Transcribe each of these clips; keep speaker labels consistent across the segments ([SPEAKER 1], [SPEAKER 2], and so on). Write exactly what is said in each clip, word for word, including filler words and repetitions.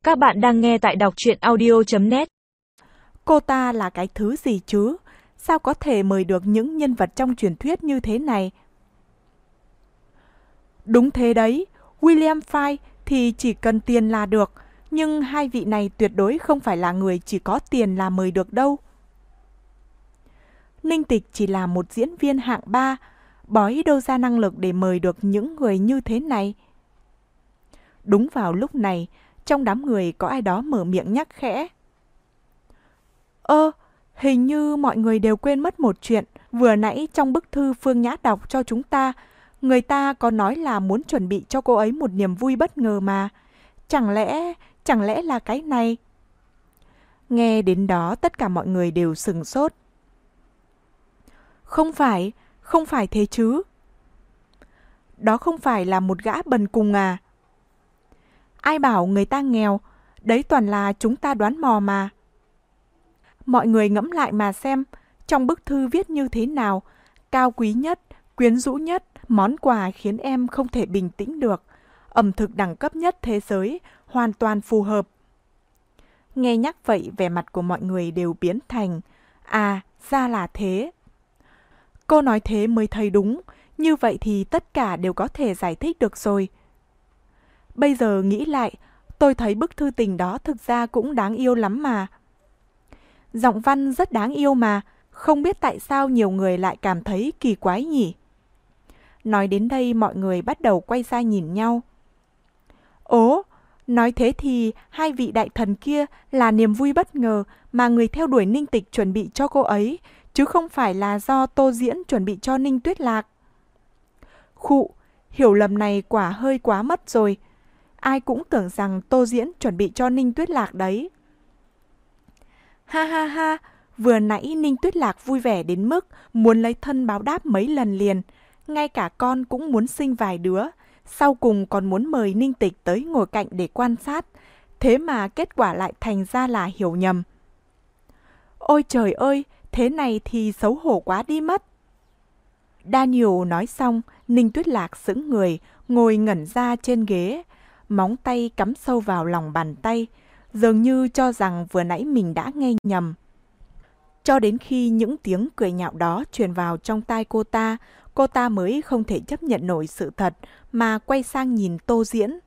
[SPEAKER 1] Các bạn đang nghe tại đọc truyện audio chấm net.
[SPEAKER 2] Cô ta là cái thứ gì chứ? Sao có thể mời được những nhân vật trong truyền thuyết như thế này? Đúng thế đấy, William Fry thì chỉ cần tiền là được, nhưng hai vị này tuyệt đối không phải là người chỉ có tiền là mời được đâu. Ninh Tịch chỉ là một diễn viên hạng ba, bói đâu ra năng lực để mời được những người như thế này. Đúng vào lúc này, trong đám người có ai đó mở miệng nhắc khẽ. Ơ, hình như mọi người đều quên mất một chuyện. Vừa nãy trong bức thư Phương Nhã đọc cho chúng ta, người ta có nói là muốn chuẩn bị cho cô ấy một niềm vui bất ngờ mà. Chẳng lẽ, chẳng lẽ là cái này? Nghe đến đó tất cả mọi người đều sửng sốt. Không phải, không phải thế chứ. Đó không phải là một gã bần cùng à? Ai bảo người ta nghèo, đấy toàn là chúng ta đoán mò mà. Mọi người ngẫm lại mà xem, trong bức thư viết như thế nào, cao quý nhất, quyến rũ nhất, món quà khiến em không thể bình tĩnh được, ẩm thực đẳng cấp nhất thế giới, hoàn toàn phù hợp. Nghe nhắc vậy, vẻ mặt của mọi người đều biến thành, à, ra là thế. Cô nói thế mới thấy đúng, như vậy thì tất cả đều có thể giải thích được rồi. Bây giờ nghĩ lại, tôi thấy bức thư tình đó thực ra cũng đáng yêu lắm mà. Giọng văn rất đáng yêu mà, không biết tại sao nhiều người lại cảm thấy kỳ quái nhỉ. Nói đến đây mọi người bắt đầu quay ra nhìn nhau. Ố, nói thế thì hai vị đại thần kia là niềm vui bất ngờ mà người theo đuổi Ninh Tịch chuẩn bị cho cô ấy, chứ không phải là do Tô Diễn chuẩn bị cho Ninh Tuyết Lạc. Khụ, hiểu lầm này quả hơi quá mất rồi. Ai cũng tưởng rằng Tô Diễn chuẩn bị cho Ninh Tuyết Lạc đấy. Ha ha ha, vừa nãy Ninh Tuyết Lạc vui vẻ đến mức muốn lấy thân báo đáp mấy lần liền. Ngay cả con cũng muốn sinh vài đứa. Sau cùng còn muốn mời Ninh Tịch tới ngồi cạnh để quan sát. Thế mà kết quả lại thành ra là hiểu nhầm. Ôi trời ơi, thế này thì xấu hổ quá đi mất. Daniel nói xong, Ninh Tuyết Lạc sững người, ngồi ngẩn ra trên ghế. Móng tay cắm sâu vào lòng bàn tay, dường như cho rằng vừa nãy mình đã nghe nhầm. Cho đến khi những tiếng cười nhạo đó truyền vào trong tai cô ta, cô ta mới không thể chấp nhận nổi sự thật mà quay sang nhìn Tô Diễn.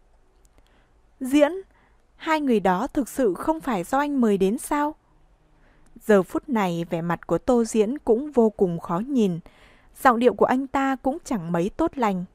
[SPEAKER 2] Diễn, hai người đó thực sự không phải do anh mời đến sao? Giờ phút này vẻ mặt của Tô Diễn cũng vô cùng khó nhìn, giọng điệu của anh ta cũng chẳng mấy tốt lành.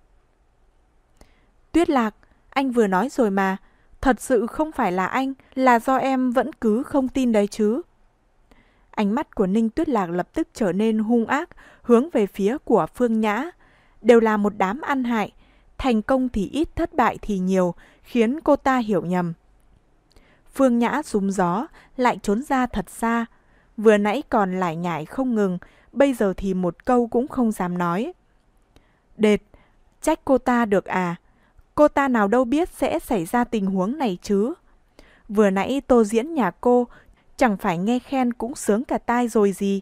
[SPEAKER 2] Tuyết Lạc, anh vừa nói rồi mà, thật sự không phải là anh, là do em vẫn cứ không tin đấy chứ. Ánh mắt của Ninh Tuyết Lạc lập tức trở nên hung ác, hướng về phía của Phương Nhã. Đều là một đám ăn hại, thành công thì ít, thất bại thì nhiều, khiến cô ta hiểu nhầm. Phương Nhã rúm gió, lại trốn ra thật xa. Vừa nãy còn lải nhải không ngừng, bây giờ thì một câu cũng không dám nói. Đệt, trách cô ta được à? Cô ta nào đâu biết sẽ xảy ra tình huống này chứ. Vừa nãy Tô Diễn nhà cô chẳng phải nghe khen cũng sướng cả tai rồi gì.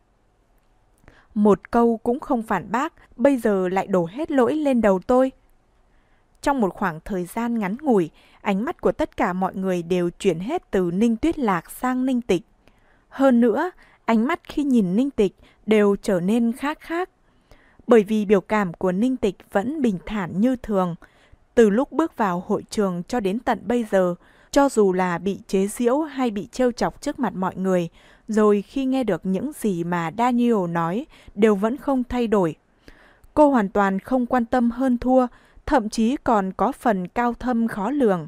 [SPEAKER 2] Một câu cũng không phản bác, bây giờ lại đổ hết lỗi lên đầu tôi. Trong một khoảng thời gian ngắn ngủi, ánh mắt của tất cả mọi người đều chuyển hết từ Ninh Tuyết Lạc sang Ninh Tịch. Hơn nữa, ánh mắt khi nhìn Ninh Tịch đều trở nên khác khác. Bởi vì biểu cảm của Ninh Tịch vẫn bình thản như thường. Từ lúc bước vào hội trường cho đến tận bây giờ, cho dù là bị chế giễu hay bị trêu chọc trước mặt mọi người, rồi khi nghe được những gì mà Daniel nói đều vẫn không thay đổi. Cô hoàn toàn không quan tâm hơn thua, thậm chí còn có phần cao thâm khó lường.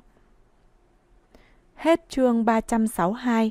[SPEAKER 2] Hết chương ba trăm sáu mươi hai.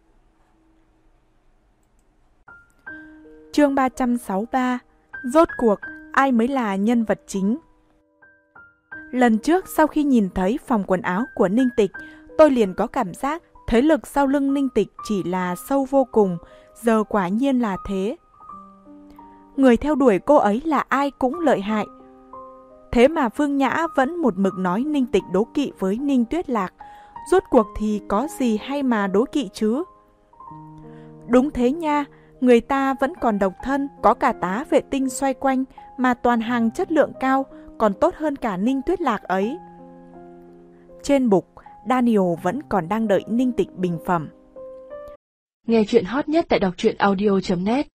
[SPEAKER 2] Chương ba trăm sáu mươi ba. Rốt cuộc, ai mới là nhân vật chính? Lần trước sau khi nhìn thấy phòng quần áo của Ninh Tịch, tôi liền có cảm giác thế lực sau lưng Ninh Tịch chỉ là sâu vô cùng, giờ quả nhiên là thế. Người theo đuổi cô ấy là ai cũng lợi hại. Thế mà Phương Nhã vẫn một mực nói Ninh Tịch đố kỵ với Ninh Tuyết Lạc, rốt cuộc thì có gì hay mà đố kỵ chứ? Đúng thế nha, người ta vẫn còn độc thân, có cả tá vệ tinh xoay quanh mà toàn hàng chất lượng cao, còn tốt hơn cả Ninh Tuyết Lạc ấy. Trên bục, Daniel vẫn còn đang đợi Ninh Tịch bình phẩm.
[SPEAKER 3] Nghe chuyện hot nhất tại đọc truyện audio chấm net.